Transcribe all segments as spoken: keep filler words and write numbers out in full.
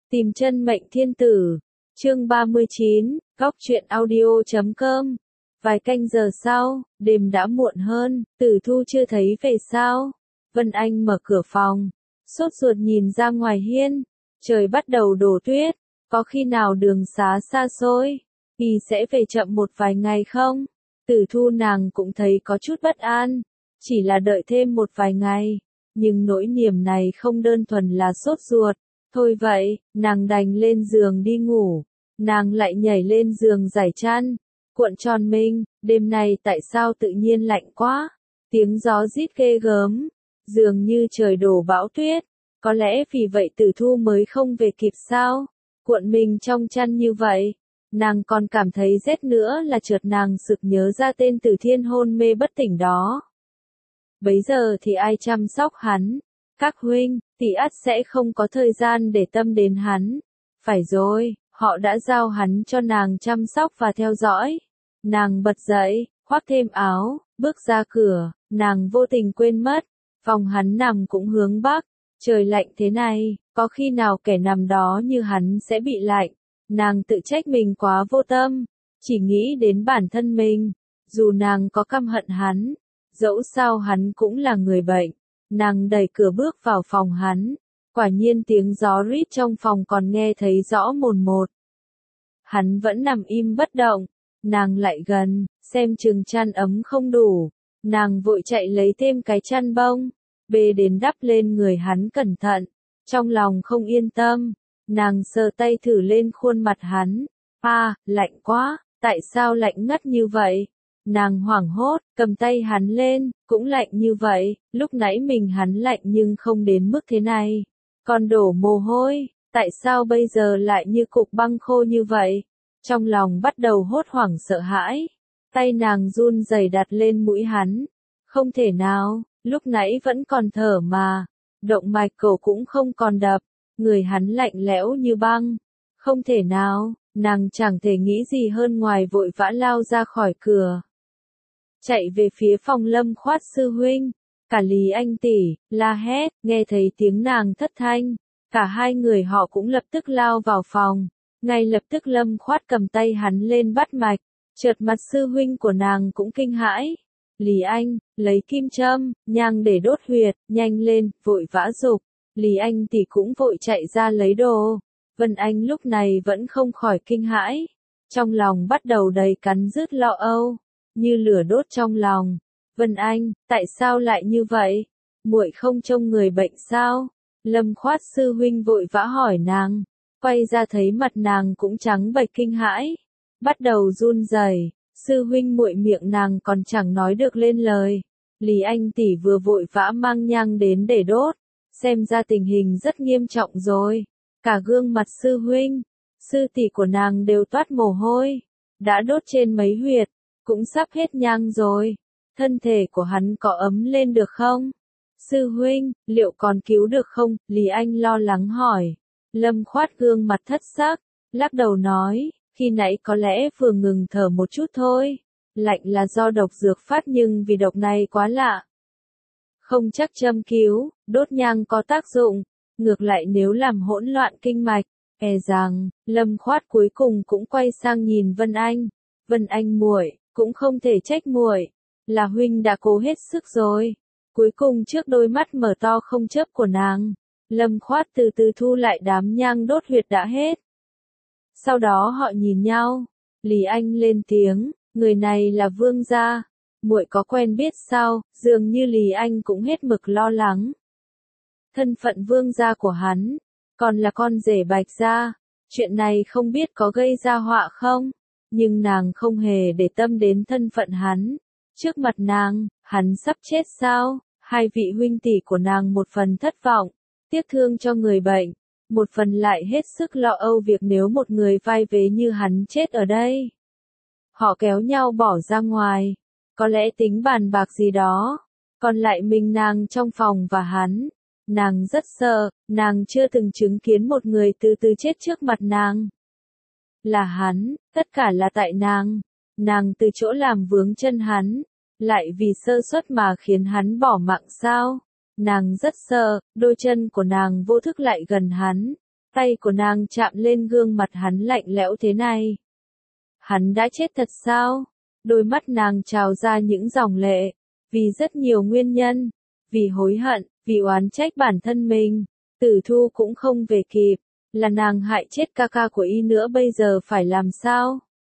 Tìm chân mệnh thiên tử. Chương ba mươi chín, góc truyện audio chấm com. Vài canh giờ sau, đêm đã muộn hơn, Tử Thu chưa thấy về sao? Vân Anh mở cửa phòng, sốt ruột nhìn ra ngoài hiên. Trời bắt đầu đổ tuyết, có khi nào đường xá xa xôi, y sẽ về chậm một vài ngày không? Tử Thu nàng cũng thấy có chút bất an, chỉ là đợi thêm một vài ngày, nhưng nỗi niềm này không đơn thuần là sốt ruột. Thôi vậy, nàng đành lên giường đi ngủ. Nàng lại nhảy lên giường giải chăn, cuộn tròn mình, đêm nay tại sao tự nhiên lạnh quá? Tiếng gió rít ghê gớm, dường như trời đổ bão tuyết. Có lẽ vì vậy Tử Thu mới không về kịp sao? Cuộn mình trong chăn như vậy, nàng còn cảm thấy rét nữa là chợt nàng sực nhớ ra tên Tử Thiên hôn mê bất tỉnh đó. Bấy giờ thì ai chăm sóc hắn? Các huynh, tỷ ắt sẽ không có thời gian để tâm đến hắn. Phải rồi, họ đã giao hắn cho nàng chăm sóc và theo dõi. Nàng bật dậy, khoác thêm áo, bước ra cửa, nàng vô tình quên mất. Phòng hắn nằm cũng hướng bắc, trời lạnh thế này, có khi nào kẻ nằm đó như hắn sẽ bị lạnh. Nàng tự trách mình quá vô tâm, chỉ nghĩ đến bản thân mình. Dù nàng có căm hận hắn, dẫu sao hắn cũng là người bệnh. Nàng đẩy cửa bước vào phòng hắn, quả nhiên tiếng gió rít trong phòng còn nghe thấy rõ mồn một. Hắn vẫn nằm im bất động, nàng lại gần, xem chừng chăn ấm không đủ, nàng vội chạy lấy thêm cái chăn bông, bê đến đắp lên người hắn cẩn thận, trong lòng không yên tâm, nàng sờ tay thử lên khuôn mặt hắn, à, lạnh quá, tại sao lạnh ngắt như vậy? Nàng hoảng hốt, cầm tay hắn lên, cũng lạnh như vậy, lúc nãy mình hắn lạnh nhưng không đến mức thế này. Còn đổ mồ hôi, tại sao bây giờ lại như cục băng khô như vậy? Trong lòng bắt đầu hốt hoảng sợ hãi, tay nàng run rẩy đặt lên mũi hắn. Không thể nào, lúc nãy vẫn còn thở mà, động mạch cổ cũng không còn đập, người hắn lạnh lẽo như băng. Không thể nào, nàng chẳng thể nghĩ gì hơn ngoài vội vã lao ra khỏi cửa. Chạy về phía phòng Lâm Khoát sư huynh, cả Lý Anh tỷ, la hét, nghe thấy tiếng nàng thất thanh, cả hai người họ cũng lập tức lao vào phòng, ngay lập tức Lâm Khoát cầm tay hắn lên bắt mạch, chợt mặt sư huynh của nàng cũng kinh hãi. Lý Anh, lấy kim châm, nhang để đốt huyệt, nhanh lên, vội vã giục. Lý Anh tỷ cũng vội chạy ra lấy đồ. Vân Anh lúc này vẫn không khỏi kinh hãi, trong lòng bắt đầu đầy cắn rứt lo âu, như lửa đốt trong lòng. Vân Anh, tại sao lại như vậy? Muội không trông người bệnh sao? Lâm Khoát sư huynh vội vã hỏi nàng, quay ra thấy mặt nàng cũng trắng bệch kinh hãi, bắt đầu run rẩy. Sư huynh muội miệng nàng còn chẳng nói được lên lời. Lý Anh tỷ vừa vội vã mang nhang đến để đốt, xem ra tình hình rất nghiêm trọng rồi. Cả gương mặt sư huynh, sư tỷ của nàng đều toát mồ hôi, đã đốt trên mấy huyệt, cũng sắp hết nhang rồi. Thân thể của hắn có ấm lên được không? Sư huynh, liệu còn cứu được không? Lý Anh lo lắng hỏi. Lâm Khoát gương mặt thất sắc, lắc đầu nói, khi nãy có lẽ vừa ngừng thở một chút thôi. Lạnh là do độc dược phát nhưng vì độc này quá lạ. Không chắc châm cứu, đốt nhang có tác dụng. Ngược lại nếu làm hỗn loạn kinh mạch, e rằng, Lâm Khoát cuối cùng cũng quay sang nhìn Vân Anh. Vân Anh muội, cũng không thể trách muội, là huynh đã cố hết sức rồi. Cuối cùng trước đôi mắt mở to không chớp của nàng, Lâm Khoát từ từ thu lại đám nhang đốt huyệt đã hết. Sau đó họ nhìn nhau, Lý Anh lên tiếng, người này là Vương gia, muội có quen biết sao? Dường như Lý Anh cũng hết mực lo lắng. Thân phận Vương gia của hắn, còn là con rể Bạch gia, chuyện này không biết có gây ra họa không? Nhưng nàng không hề để tâm đến thân phận hắn. Trước mặt nàng, hắn sắp chết sao? Hai vị huynh tỷ của nàng một phần thất vọng, tiếc thương cho người bệnh, một phần lại hết sức lo âu việc nếu một người vai vế như hắn chết ở đây. Họ kéo nhau bỏ ra ngoài, có lẽ tính bàn bạc gì đó, còn lại mình nàng trong phòng và hắn. Nàng rất sợ, nàng chưa từng chứng kiến một người từ từ chết trước mặt nàng. Là hắn, tất cả là tại nàng. Nàng từ chỗ làm vướng chân hắn, lại vì sơ suất mà khiến hắn bỏ mạng sao? Nàng rất sợ, đôi chân của nàng vô thức lại gần hắn. Tay của nàng chạm lên gương mặt hắn lạnh lẽo thế này. Hắn đã chết thật sao? Đôi mắt nàng trào ra những dòng lệ, vì rất nhiều nguyên nhân, vì hối hận, vì oán trách bản thân mình, Tử Thu cũng không về kịp, là nàng hại chết ca ca của y nữa, bây giờ phải làm sao?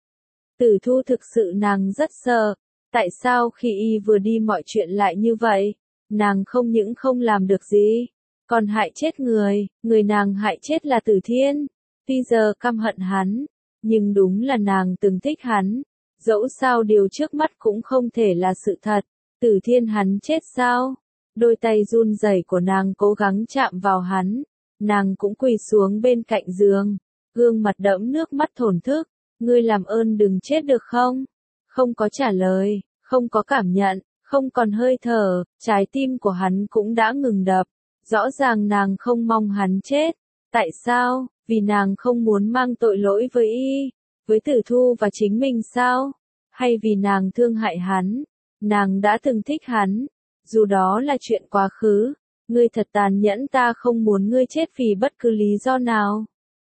Tử Thu thực sự nàng rất sợ, tại sao khi y vừa đi mọi chuyện lại như vậy, nàng không những không làm được gì, còn hại chết người, người nàng hại chết là Tử Thiên, tuy giờ căm hận hắn, nhưng đúng là nàng từng thích hắn, dẫu sao điều trước mắt cũng không thể là sự thật, Tử Thiên hắn chết sao? Đôi tay run rẩy của nàng cố gắng chạm vào hắn, nàng cũng quỳ xuống bên cạnh giường, gương mặt đẫm nước mắt thổn thức, ngươi làm ơn đừng chết được không? Không có trả lời, không có cảm nhận, không còn hơi thở, trái tim của hắn cũng đã ngừng đập, rõ ràng nàng không mong hắn chết, tại sao? Vì nàng không muốn mang tội lỗi với y, với Tử Thu và chính mình sao? Hay vì nàng thương hại hắn, nàng đã từng thích hắn, dù đó là chuyện quá khứ, ngươi thật tàn nhẫn, ta không muốn ngươi chết vì bất cứ lý do nào.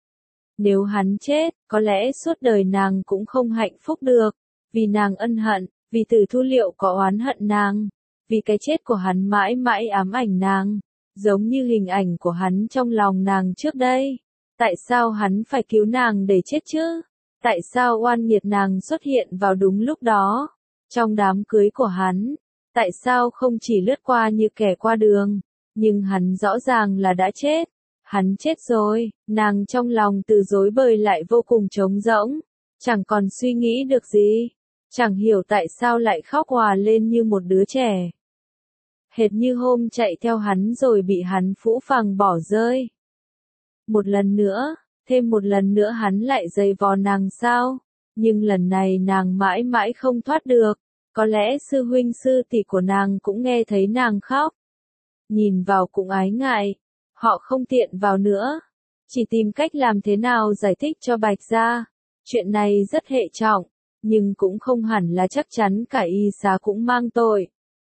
Nếu hắn chết, có lẽ suốt đời nàng cũng không hạnh phúc được, vì nàng ân hận, vì Tử Thu liệu có oán hận nàng, vì cái chết của hắn mãi mãi ám ảnh nàng, giống như hình ảnh của hắn trong lòng nàng trước đây. Tại sao hắn phải cứu nàng để chết chứ? Tại sao oan nghiệt nàng xuất hiện vào đúng lúc đó, trong đám cưới của hắn? Tại sao không chỉ lướt qua như kẻ qua đường, nhưng hắn rõ ràng là đã chết. Hắn chết rồi, nàng trong lòng từ rối bời lại vô cùng trống rỗng, chẳng còn suy nghĩ được gì, chẳng hiểu tại sao lại khóc òa lên như một đứa trẻ. Hệt như hôm chạy theo hắn rồi bị hắn phũ phàng bỏ rơi. Một lần nữa, thêm một lần nữa hắn lại giày vò nàng sao, nhưng lần này nàng mãi mãi không thoát được, có lẽ sư huynh sư tỷ của nàng cũng nghe thấy nàng khóc. Nhìn vào cũng ái ngại, họ không tiện vào nữa, chỉ tìm cách làm thế nào giải thích cho Bạch gia. Chuyện này rất hệ trọng, nhưng cũng không hẳn là chắc chắn cả y xá cũng mang tội.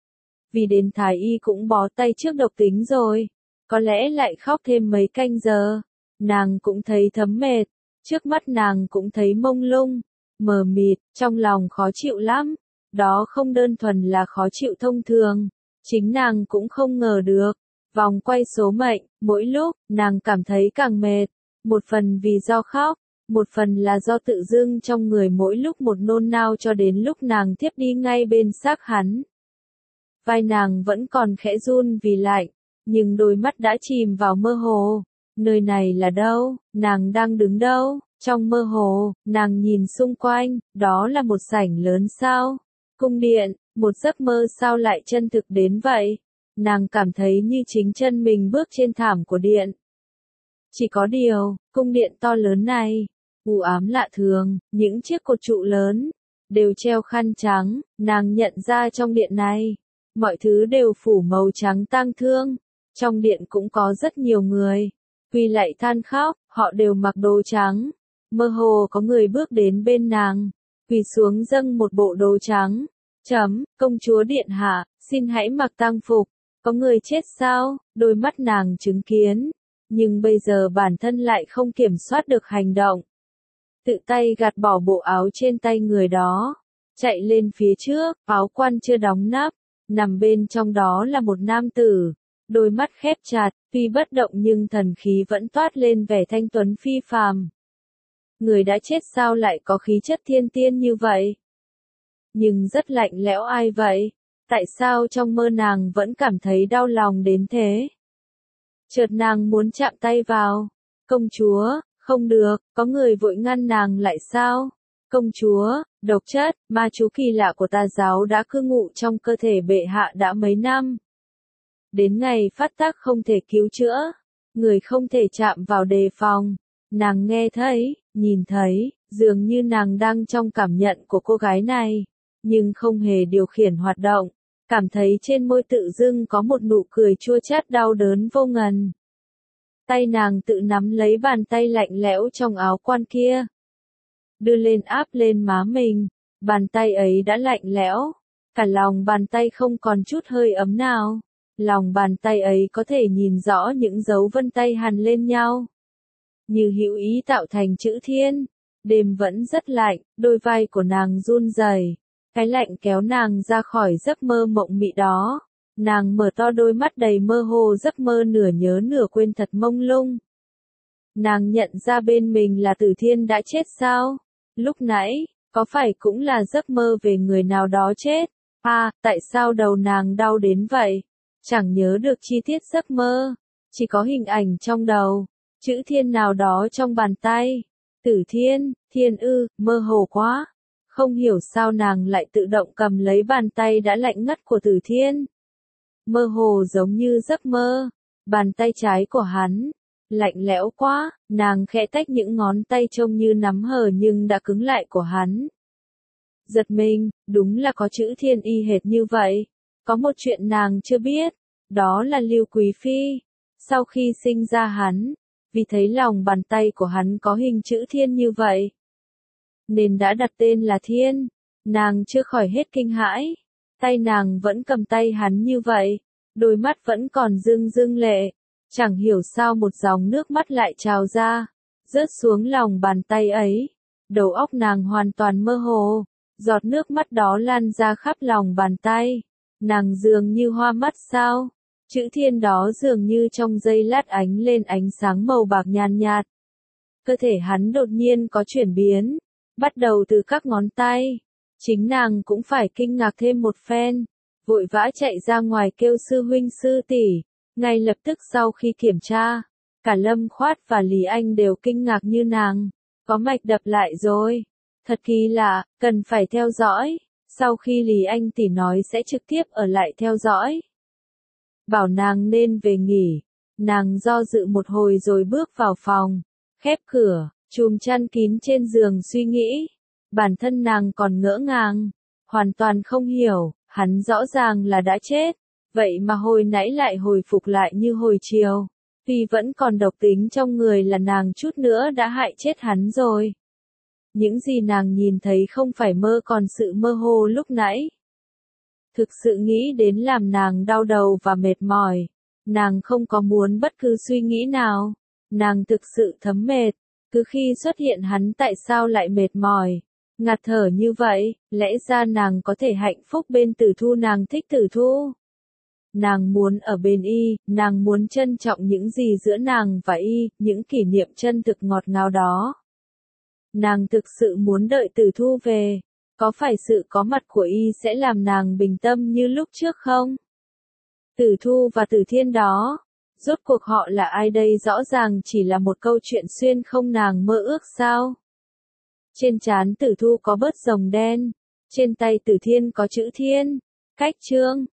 Vì đến thái y cũng bó tay trước độc tính rồi, có lẽ lại khóc thêm mấy canh giờ, nàng cũng thấy thấm mệt, trước mắt nàng cũng thấy mông lung, mờ mịt, trong lòng khó chịu lắm, đó không đơn thuần là khó chịu thông thường, chính nàng cũng không ngờ được. Vòng quay số mệnh, mỗi lúc, nàng cảm thấy càng mệt, một phần vì do khóc, một phần là do tự dưng trong người mỗi lúc một nôn nao cho đến lúc nàng thiếp đi ngay bên xác hắn. Vai nàng vẫn còn khẽ run vì lạnh, nhưng đôi mắt đã chìm vào mơ hồ. Nơi này là đâu? Nàng đang đứng đâu? Trong mơ hồ, nàng nhìn xung quanh, đó là một sảnh lớn sao? Cung điện, một giấc mơ sao lại chân thực đến vậy? Nàng cảm thấy như chính chân mình bước trên thảm của điện. Chỉ có điều, cung điện to lớn này, u ám lạ thường, những chiếc cột trụ lớn, đều treo khăn trắng, nàng nhận ra trong điện này, mọi thứ đều phủ màu trắng tang thương. Trong điện cũng có rất nhiều người, quỳ lạy than khóc, họ đều mặc đồ trắng. Mơ hồ có người bước đến bên nàng, quỳ xuống dâng một bộ đồ trắng. Chấm, công chúa điện hạ, xin hãy mặc tang phục. Có người chết sao? Đôi mắt nàng chứng kiến, nhưng bây giờ bản thân lại không kiểm soát được hành động. Tự tay gạt bỏ bộ áo trên tay người đó, chạy lên phía trước, áo quan chưa đóng nắp, nằm bên trong đó là một nam tử, đôi mắt khép chặt, tuy bất động nhưng thần khí vẫn toát lên vẻ thanh tuấn phi phàm. Người đã chết sao lại có khí chất thiên tiên như vậy? Nhưng rất lạnh lẽo, ai vậy? Tại sao trong mơ nàng vẫn cảm thấy đau lòng đến thế? Chợt nàng muốn chạm tay vào. Công chúa, không được, có người vội ngăn nàng lại sao? Công chúa, độc chất, ma chú kỳ lạ của tà giáo đã cư ngụ trong cơ thể bệ hạ đã mấy năm. Đến ngày phát tác không thể cứu chữa, người không thể chạm vào đề phòng. Nàng nghe thấy, nhìn thấy, dường như nàng đang trong cảm nhận của cô gái này, nhưng không hề điều khiển hoạt động. Cảm thấy trên môi tự dưng có một nụ cười chua chát đau đớn vô ngần. Tay nàng tự nắm lấy bàn tay lạnh lẽo trong áo quan kia, đưa lên áp lên má mình, bàn tay ấy đã lạnh lẽo, cả lòng bàn tay không còn chút hơi ấm nào, lòng bàn tay ấy có thể nhìn rõ những dấu vân tay hằn lên nhau. như hữu ý tạo thành chữ thiên. Đêm vẫn rất lạnh, đôi vai của nàng run rẩy, cái lạnh kéo nàng ra khỏi giấc mơ mộng mị đó. Nàng mở to đôi mắt đầy mơ hồ, giấc mơ nửa nhớ nửa quên thật mông lung. Nàng nhận ra bên mình là Tử Thiên đã chết sao? Lúc nãy, có phải cũng là giấc mơ về người nào đó chết? À, tại sao đầu nàng đau đến vậy? Chẳng nhớ được chi tiết giấc mơ, chỉ có hình ảnh trong đầu, chữ thiên nào đó trong bàn tay. Tử Thiên, Thiên ư, mơ hồ quá. Không hiểu sao nàng lại tự động cầm lấy bàn tay đã lạnh ngắt của Tử Thiên. Mơ hồ giống như giấc mơ. Bàn tay trái của hắn, lạnh lẽo quá, nàng khẽ tách những ngón tay trông như nắm hờ nhưng đã cứng lại của hắn. Giật mình, đúng là có chữ Thiên y hệt như vậy. Có một chuyện nàng chưa biết, đó là Lưu Quý Phi, sau khi sinh ra hắn, vì thấy lòng bàn tay của hắn có hình chữ Thiên như vậy, nên đã đặt tên là Thiên. Nàng chưa khỏi hết kinh hãi, tay nàng vẫn cầm tay hắn như vậy, đôi mắt vẫn còn rưng rưng lệ, chẳng hiểu sao một dòng nước mắt lại trào ra, rớt xuống lòng bàn tay ấy. Đầu óc nàng hoàn toàn mơ hồ, giọt nước mắt đó lan ra khắp lòng bàn tay, nàng dường như hoa mắt sao? Chữ Thiên đó dường như trong giây lát ánh lên ánh sáng màu bạc nhàn nhạt. Cơ thể hắn đột nhiên có chuyển biến, bắt đầu từ các ngón tay. Chính nàng cũng phải kinh ngạc thêm một phen, vội vã chạy ra ngoài kêu sư huynh sư tỷ. Ngay lập tức sau khi kiểm tra, cả Lâm Khoát và Lý Anh đều kinh ngạc như nàng, có mạch đập lại rồi. Thật kỳ lạ, cần phải theo dõi. Sau khi Lý Anh tỷ nói sẽ trực tiếp ở lại theo dõi, bảo nàng nên về nghỉ, nàng do dự một hồi rồi bước vào phòng, khép cửa, chùm chăn kín trên giường suy nghĩ. Bản thân nàng còn ngỡ ngàng, hoàn toàn không hiểu, hắn rõ ràng là đã chết, vậy mà hồi nãy lại hồi phục lại như hồi chiều. Tuy vẫn còn độc tính trong người là nàng chút nữa đã hại chết hắn rồi. Những gì nàng nhìn thấy không phải mơ còn sự mơ hồ lúc nãy. Thực sự nghĩ đến làm nàng đau đầu và mệt mỏi. Nàng không có muốn bất cứ suy nghĩ nào. Nàng thực sự thấm mệt. Cứ khi xuất hiện hắn tại sao lại mệt mỏi, ngạt thở như vậy, lẽ ra nàng có thể hạnh phúc bên Tử Thu, nàng thích Tử Thu. Nàng muốn ở bên y, nàng muốn trân trọng những gì giữa nàng và y, những kỷ niệm chân thực ngọt ngào đó. Nàng thực sự muốn đợi Tử Thu về. Có phải sự có mặt của y sẽ làm nàng bình tâm như lúc trước không? Tử Thu và Tử Thiên đó, rốt cuộc họ là ai đây? Rõ ràng chỉ là một câu chuyện xuyên không nàng mơ ước sao? Trên trán Tử Thu có bớt rồng đen, trên tay Tử Thiên có chữ Thiên. Cách chương